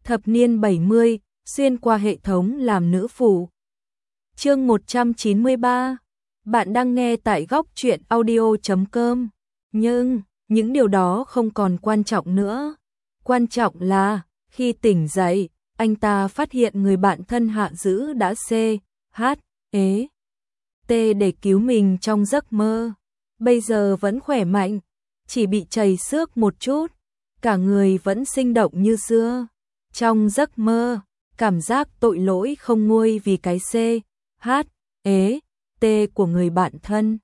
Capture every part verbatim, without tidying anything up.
Thập niên bảy mươi, xuyên qua hệ thống làm nữ phụ. Chương một trăm chín mươi ba. Bạn đang nghe tại góc truyện audio chấm com. Nhưng, những điều đó không còn quan trọng nữa. Quan trọng là, khi tỉnh dậy, anh ta phát hiện người bạn thân Hạ Dữ đã C, H, ế, T để cứu mình trong giấc mơ. Bây giờ vẫn khỏe mạnh, chỉ bị trầy xước một chút, cả người vẫn sinh động như xưa. Trong giấc mơ, cảm giác tội lỗi không nguôi vì cái C, H, ế, T của người bạn thân.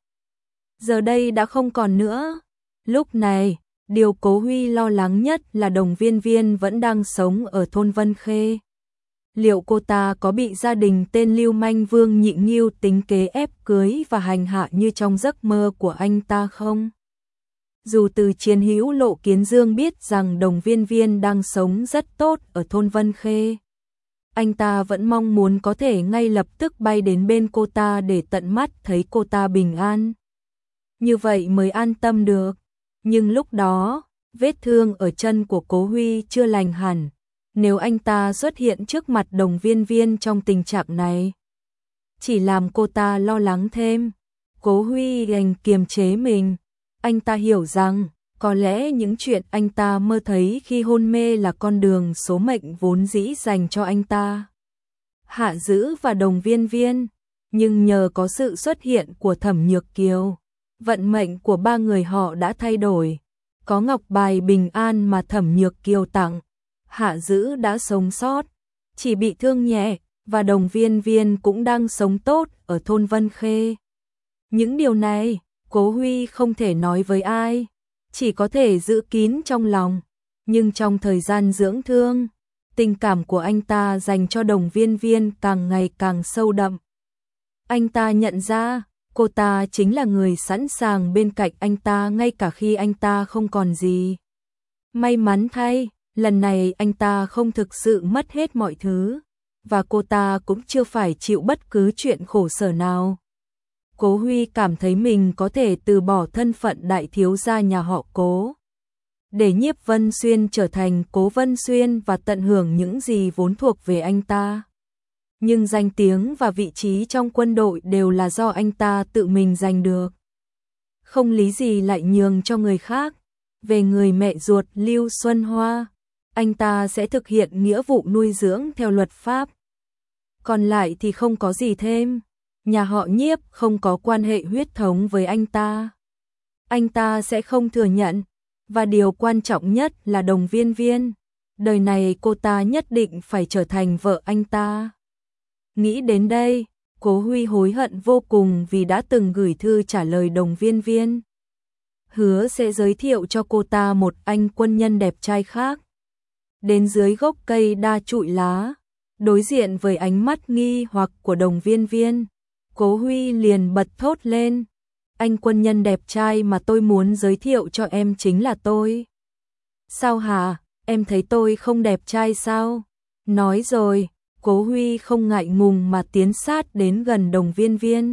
Giờ đây đã không còn nữa. Lúc này, điều Cố Huy lo lắng nhất là Đồng Viên Viên vẫn đang sống ở thôn Vân Khê. Liệu cô ta có bị gia đình tên lưu manh Vương Nhị Nghiêu tính kế ép cưới và hành hạ như trong giấc mơ của anh ta không? Dù từ Chiến Hữu Lộ Kiến Dương biết rằng Đồng Viên Viên đang sống rất tốt ở thôn Vân Khê, anh ta vẫn mong muốn có thể ngay lập tức bay đến bên cô ta để tận mắt thấy cô ta bình an. Như vậy mới an tâm được. Nhưng lúc đó, vết thương ở chân của Cố Huy chưa lành hẳn. Nếu anh ta xuất hiện trước mặt Đồng Viên Viên trong tình trạng này, chỉ làm cô ta lo lắng thêm. Cố Huy đành kiềm chế mình. Anh ta hiểu rằng, có lẽ những chuyện anh ta mơ thấy khi hôn mê là con đường số mệnh vốn dĩ dành cho anh ta. Hạ Dữ và Đồng Viên Viên, nhưng nhờ có sự xuất hiện của Thẩm Nhược Kiều, vận mệnh của ba người họ đã thay đổi. Có ngọc bài bình an mà Thẩm Nhược Kiều tặng, Hạ Dữ đã sống sót, chỉ bị thương nhẹ, và Đồng Viên Viên cũng đang sống tốt ở thôn Vân Khê. Những điều này, Cố Huy không thể nói với ai, chỉ có thể giữ kín trong lòng. Nhưng trong thời gian dưỡng thương, tình cảm của anh ta dành cho Đồng Viên Viên càng ngày càng sâu đậm. Anh ta nhận ra, cô ta chính là người sẵn sàng bên cạnh anh ta ngay cả khi anh ta không còn gì. May mắn thay, lần này anh ta không thực sự mất hết mọi thứ, và cô ta cũng chưa phải chịu bất cứ chuyện khổ sở nào. Cố Huy cảm thấy mình có thể từ bỏ thân phận đại thiếu gia nhà họ Cố, để Nhiếp Vân Xuyên trở thành Cố Vân Xuyên và tận hưởng những gì vốn thuộc về anh ta. Nhưng danh tiếng và vị trí trong quân đội đều là do anh ta tự mình giành được. Không lý gì lại nhường cho người khác. Về người mẹ ruột Lưu Xuân Hoa, anh ta sẽ thực hiện nghĩa vụ nuôi dưỡng theo luật pháp. Còn lại thì không có gì thêm. Nhà họ Nhiếp không có quan hệ huyết thống với anh ta. Anh ta sẽ không thừa nhận. Và điều quan trọng nhất là Đồng Viên Viên. Đời này cô ta nhất định phải trở thành vợ anh ta. Nghĩ đến đây, Cố Huy hối hận vô cùng vì đã từng gửi thư trả lời Đồng Viên Viên, hứa sẽ giới thiệu cho cô ta một anh quân nhân đẹp trai khác. Đến dưới gốc cây đa trụi lá, đối diện với ánh mắt nghi hoặc của Đồng Viên Viên, Cố Huy liền bật thốt lên: anh quân nhân đẹp trai mà tôi muốn giới thiệu cho em chính là tôi. Sao hả, em thấy tôi không đẹp trai sao? Nói rồi, Cố Huy không ngại ngùng mà tiến sát đến gần Đồng Viên Viên.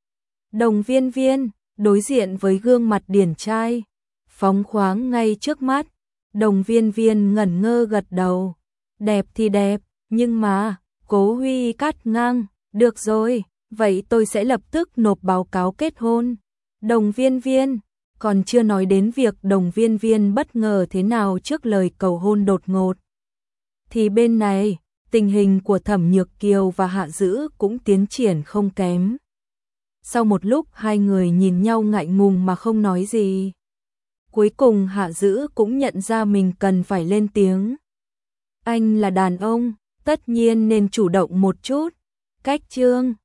Đồng Viên Viên, đối diện với gương mặt điển trai, phóng khoáng ngay trước mắt, Đồng Viên Viên ngẩn ngơ gật đầu. Đẹp thì đẹp, nhưng mà, Cố Huy cắt ngang, được rồi, vậy tôi sẽ lập tức nộp báo cáo kết hôn. Đồng Viên Viên, còn chưa nói đến việc Đồng Viên Viên bất ngờ thế nào trước lời cầu hôn đột ngột, thì bên này, tình hình của Thẩm Nhược Kiều và Hạ Dữ cũng tiến triển không kém. Sau một lúc hai người nhìn nhau ngại ngùng mà không nói gì. Cuối cùng Hạ Dữ cũng nhận ra mình cần phải lên tiếng. Anh là đàn ông, tất nhiên nên chủ động một chút. Cách chương